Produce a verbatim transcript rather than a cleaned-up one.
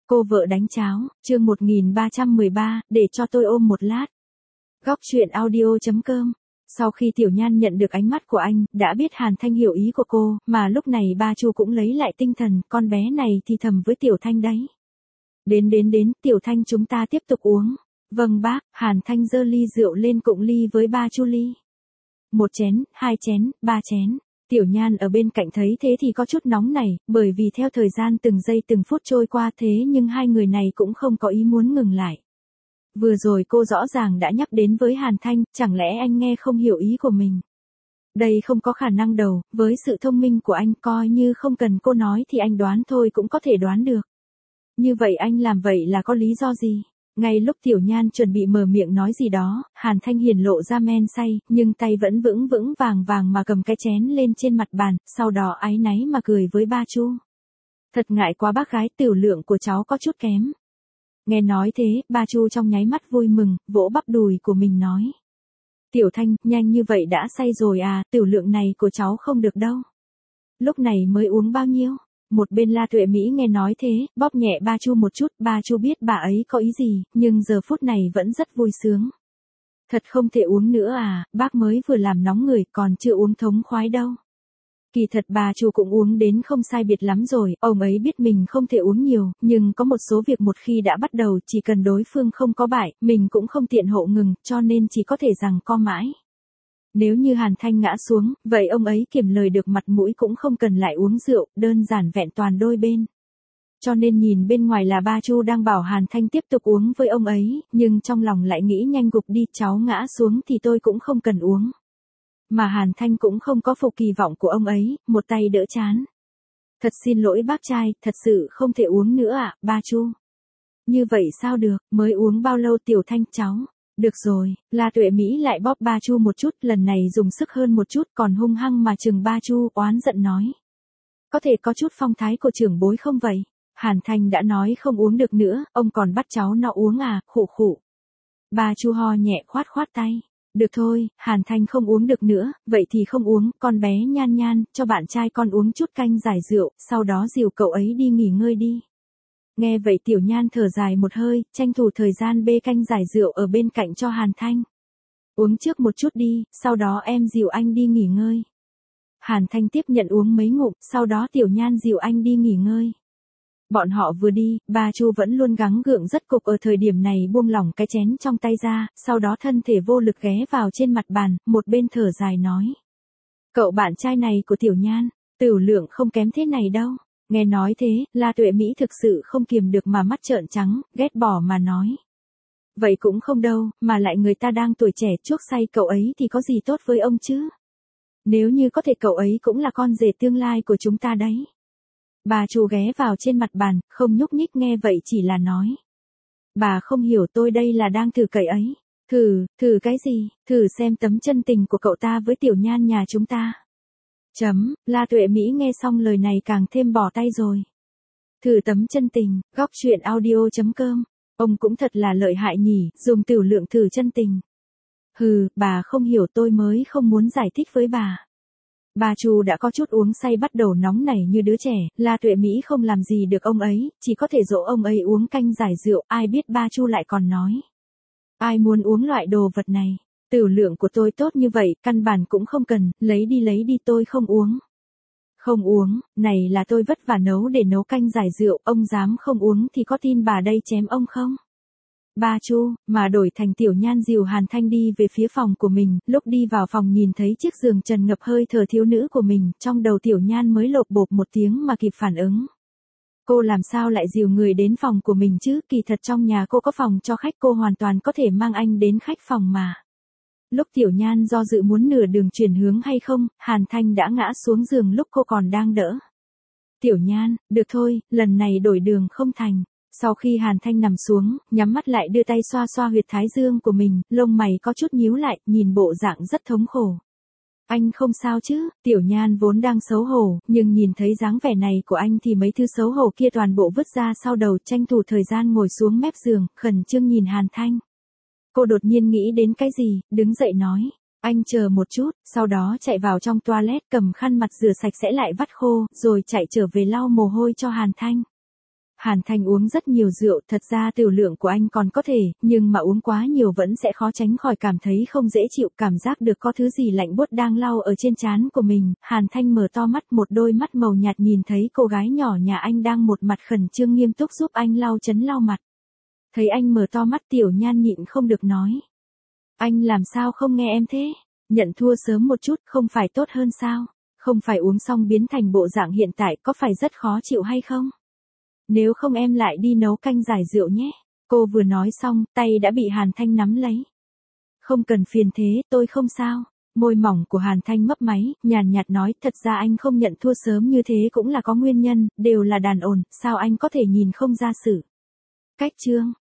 Cô vợ đánh cháo, chương một nghìn ba trăm mười ba, để cho tôi ôm một lát. Góc truyện audio chấm com. Sau khi Tiểu Nhan nhận được ánh mắt của anh, đã biết Hàn Thanh hiểu ý của cô, mà lúc này ba Chu cũng lấy lại tinh thần, con bé này thì thầm với Tiểu Thanh đấy. Đến đến đến, Tiểu Thanh chúng ta tiếp tục uống. Vâng bác, Hàn Thanh giơ ly rượu lên cụng ly với ba Chu ly. Một chén, hai chén, ba chén. Tiểu Nhan ở bên cạnh thấy thế thì có chút nóng nảy, bởi vì theo thời gian từng giây từng phút trôi qua thế nhưng hai người này cũng không có ý muốn ngừng lại. Vừa rồi cô rõ ràng đã nhắc đến với Hàn Thanh, chẳng lẽ anh nghe không hiểu ý của mình? Đây không có khả năng đâu, với sự thông minh của anh coi như không cần cô nói thì anh đoán thôi cũng có thể đoán được. Như vậy anh làm vậy là có lý do gì? Ngay lúc Tiểu Nhan chuẩn bị mở miệng nói gì đó, Hàn Thanh hiển lộ ra men say, nhưng tay vẫn vững vững vàng vàng mà cầm cái chén lên trên mặt bàn, sau đó áy náy mà cười với ba Chu. Thật ngại quá bác gái, tiểu lượng của cháu có chút kém. Nghe nói thế, ba Chu trong nháy mắt vui mừng, vỗ bắp đùi của mình nói. Tiểu Thanh, nhanh như vậy đã say rồi à, tiểu lượng này của cháu không được đâu. Lúc này mới uống bao nhiêu? Một bên La Tuệ Mỹ nghe nói thế, bóp nhẹ ba Chu một chút, ba Chu biết bà ấy có ý gì, nhưng giờ phút này vẫn rất vui sướng. Thật không thể uống nữa à, bác mới vừa làm nóng người, còn chưa uống thống khoái đâu. Kỳ thật bà Chu cũng uống đến không sai biệt lắm rồi, ông ấy biết mình không thể uống nhiều, nhưng có một số việc một khi đã bắt đầu chỉ cần đối phương không có bại, mình cũng không tiện hộ ngừng, cho nên chỉ có thể rằng co mãi. Nếu như Hàn Thanh ngã xuống, vậy ông ấy kiềm lời được mặt mũi cũng không cần lại uống rượu, đơn giản vẹn toàn đôi bên. Cho nên nhìn bên ngoài là ba Chu đang bảo Hàn Thanh tiếp tục uống với ông ấy, nhưng trong lòng lại nghĩ nhanh gục đi, cháu ngã xuống thì tôi cũng không cần uống. Mà Hàn Thanh cũng không có phục kỳ vọng của ông ấy, một tay đỡ chán. Thật xin lỗi bác trai, thật sự không thể uống nữa ạ, à, ba Chu. Như vậy sao được, mới uống bao lâu Tiểu Thanh cháu? Được rồi, La Tuệ Mỹ lại bóp ba Chu một chút, lần này dùng sức hơn một chút, còn hung hăng mà chừng ba Chu, oán giận nói. Có thể có chút phong thái của trưởng bối không vậy? Hàn Thanh đã nói không uống được nữa, ông còn bắt cháu nó uống à, khụ khụ. Ba Chu ho nhẹ khoát khoát tay. Được thôi, Hàn Thanh không uống được nữa, vậy thì không uống, con bé Nhan Nhan, cho bạn trai con uống chút canh giải rượu, sau đó dìu cậu ấy đi nghỉ ngơi đi. Nghe vậy Tiểu Nhan thở dài một hơi, tranh thủ thời gian bê canh giải rượu ở bên cạnh cho Hàn Thanh. Uống trước một chút đi, sau đó em dìu anh đi nghỉ ngơi. Hàn Thanh tiếp nhận uống mấy ngụm, sau đó Tiểu Nhan dìu anh đi nghỉ ngơi. Bọn họ vừa đi, ba Chu vẫn luôn gắng gượng rất cục ở thời điểm này buông lỏng cái chén trong tay ra, sau đó thân thể vô lực ghé vào trên mặt bàn, một bên thở dài nói. Cậu bạn trai này của Tiểu Nhan, tiểu lượng không kém thế này đâu. Nghe nói thế, La Tuệ Mỹ thực sự không kiềm được mà mắt trợn trắng, ghét bỏ mà nói. Vậy cũng không đâu, mà lại người ta đang tuổi trẻ chuốc say cậu ấy thì có gì tốt với ông chứ? Nếu như có thể cậu ấy cũng là con rể tương lai của chúng ta đấy. Bà Chu ghé vào trên mặt bàn, không nhúc nhích nghe vậy chỉ là nói. Bà không hiểu tôi đây là đang thử cậy ấy. Thử, thử cái gì, thử xem tấm chân tình của cậu ta với Tiểu Nhan nhà chúng ta. Chấm, La Tuệ Mỹ nghe xong lời này càng thêm bỏ tay rồi. Thử tấm chân tình, góc truyện audio chấm com. Ông cũng thật là lợi hại nhỉ, dùng tiểu lượng thử chân tình. Hừ, bà không hiểu tôi mới không muốn giải thích với bà. Bà Chu đã có chút uống say bắt đầu nóng nảy như đứa trẻ, La Tuệ Mỹ không làm gì được ông ấy, chỉ có thể dỗ ông ấy uống canh giải rượu, ai biết ba Chu lại còn nói. Ai muốn uống loại đồ vật này, tiểu lượng của tôi tốt như vậy, căn bản cũng không cần, lấy đi lấy đi tôi không uống. Không uống, này là tôi vất vả nấu để nấu canh giải rượu, ông dám không uống thì có tin bà đây chém ông không? Ba Chu, mà đổi thành Tiểu Nhan dìu Hàn Thanh đi về phía phòng của mình, lúc đi vào phòng nhìn thấy chiếc giường trần ngập hơi thở thiếu nữ của mình, trong đầu Tiểu Nhan mới lộp bộp một tiếng mà kịp phản ứng. Cô làm sao lại dìu người đến phòng của mình chứ, kỳ thật trong nhà cô có phòng cho khách, cô hoàn toàn có thể mang anh đến khách phòng mà. Lúc Tiểu Nhan do dự muốn nửa đường chuyển hướng hay không, Hàn Thanh đã ngã xuống giường lúc cô còn đang đỡ. Tiểu Nhan, được thôi, lần này đổi đường không thành. Sau khi Hàn Thanh nằm xuống, nhắm mắt lại đưa tay xoa xoa huyệt thái dương của mình, lông mày có chút nhíu lại, nhìn bộ dạng rất thống khổ. Anh không sao chứ, Tiểu Nhan vốn đang xấu hổ, nhưng nhìn thấy dáng vẻ này của anh thì mấy thứ xấu hổ kia toàn bộ vứt ra sau đầu, tranh thủ thời gian ngồi xuống mép giường, khẩn trương nhìn Hàn Thanh. Cô đột nhiên nghĩ đến cái gì, đứng dậy nói. Anh chờ một chút, sau đó chạy vào trong toilet cầm khăn mặt rửa sạch sẽ lại vắt khô, rồi chạy trở về lau mồ hôi cho Hàn Thanh. Hàn Thanh uống rất nhiều rượu, thật ra tiểu lượng của anh còn có thể, nhưng mà uống quá nhiều vẫn sẽ khó tránh khỏi cảm thấy không dễ chịu, cảm giác được có thứ gì lạnh buốt đang lau ở trên trán của mình. Hàn Thanh mở to mắt, một đôi mắt màu nhạt nhìn thấy cô gái nhỏ nhà anh đang một mặt khẩn trương nghiêm túc giúp anh lau chấn lau mặt. Thấy anh mở to mắt, Tiểu Nhan nhịn không được nói. Anh làm sao không nghe em thế? Nhận thua sớm một chút không phải tốt hơn sao? Không phải uống xong biến thành bộ dạng hiện tại có phải rất khó chịu hay không? Nếu không em lại đi nấu canh giải rượu nhé. Cô vừa nói xong, tay đã bị Hàn Thanh nắm lấy. Không cần phiền thế, tôi không sao. Môi mỏng của Hàn Thanh mấp máy, nhàn nhạt nói, thật ra anh không nhận thua sớm như thế cũng là có nguyên nhân, đều là đàn ồn, sao anh có thể nhìn không ra sự. Cách chương